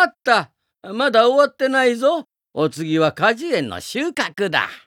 待った。まだ終わってないぞ。お次は果樹園の収穫だ。